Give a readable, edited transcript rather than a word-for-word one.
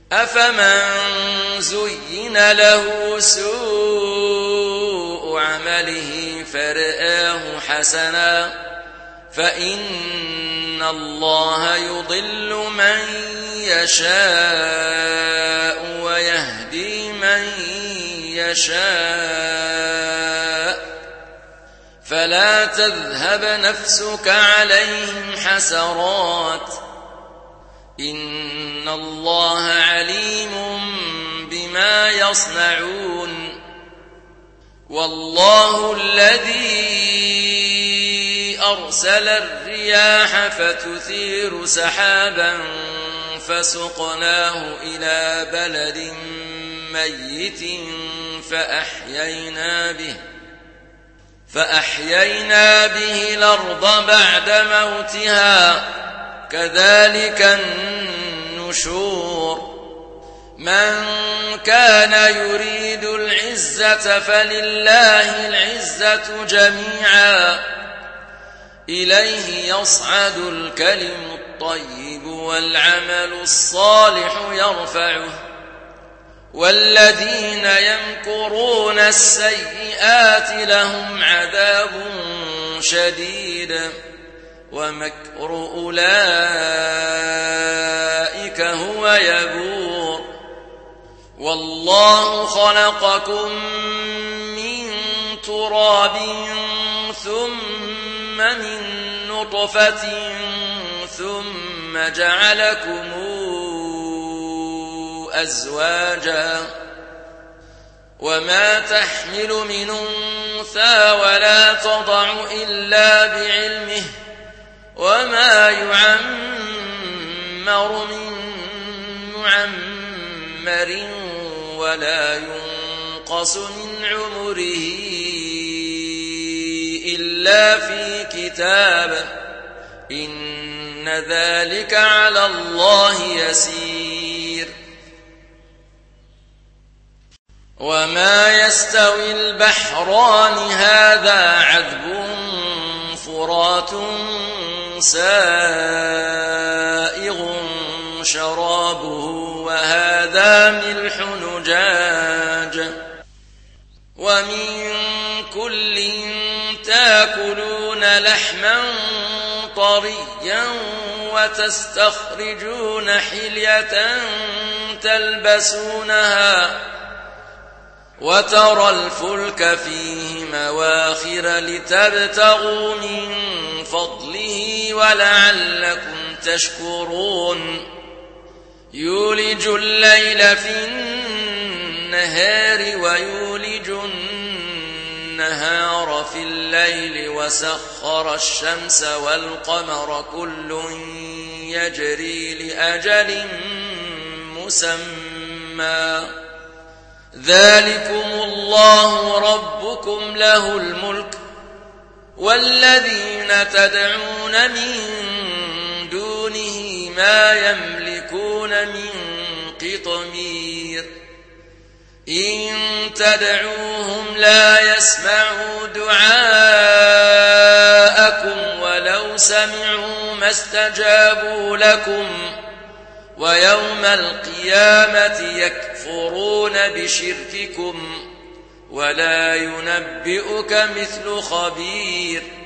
أفمن زين له سوء عمله فرآه حسنا فإن الله يضل من يشاء ويهدي من يشاء فلا تذهب نفسك عليهم حسرات إن الله عليم بما يصنعون والله الذي أرسل الرياح فتثير سحابا فسقناه إلى بلد ميت فأحيينا به الأرض بعد موتها كذلك النشور من كان يريد العزة فلله العزة جميعا إليه يصعد الكلم الطيب والعمل الصالح يرفعه والذين يمكرون السيئات لهم عذاب شديد ومكر أولئك هو يبور والله خلقكم من تراب ثم من نطفة ثم جعلكم أزواجا وما تحمل من أنثى ولا تضع إلا بعلمه وما يعمر من معمر ولا ينقص من عمره إلا في كتاب إن ذلك على الله يسير وما يستوي البحران هذا عذب فرات سائغ شرابه وهذا ملح نجاج ومن كل تاكلون لحما طريا وتستخرجون حلية تلبسونها وترى الفلك فيه مواخر لتبتغوا من فضله ولعلكم تشكرون يولج الليل في النهار ويولج النهار في الليل وسخر الشمس والقمر كل يجري لأجل مسمى ذلكم الله ربكم له الملك والذين تدعون من دونه ما يملكون من قطمير إن تدعوهم لا يسمعوا دعاءكم ولو سمعوا ما استجابوا لكم ويوم القيامة يكفرون بشرككم ولا ينبئك مثل خبير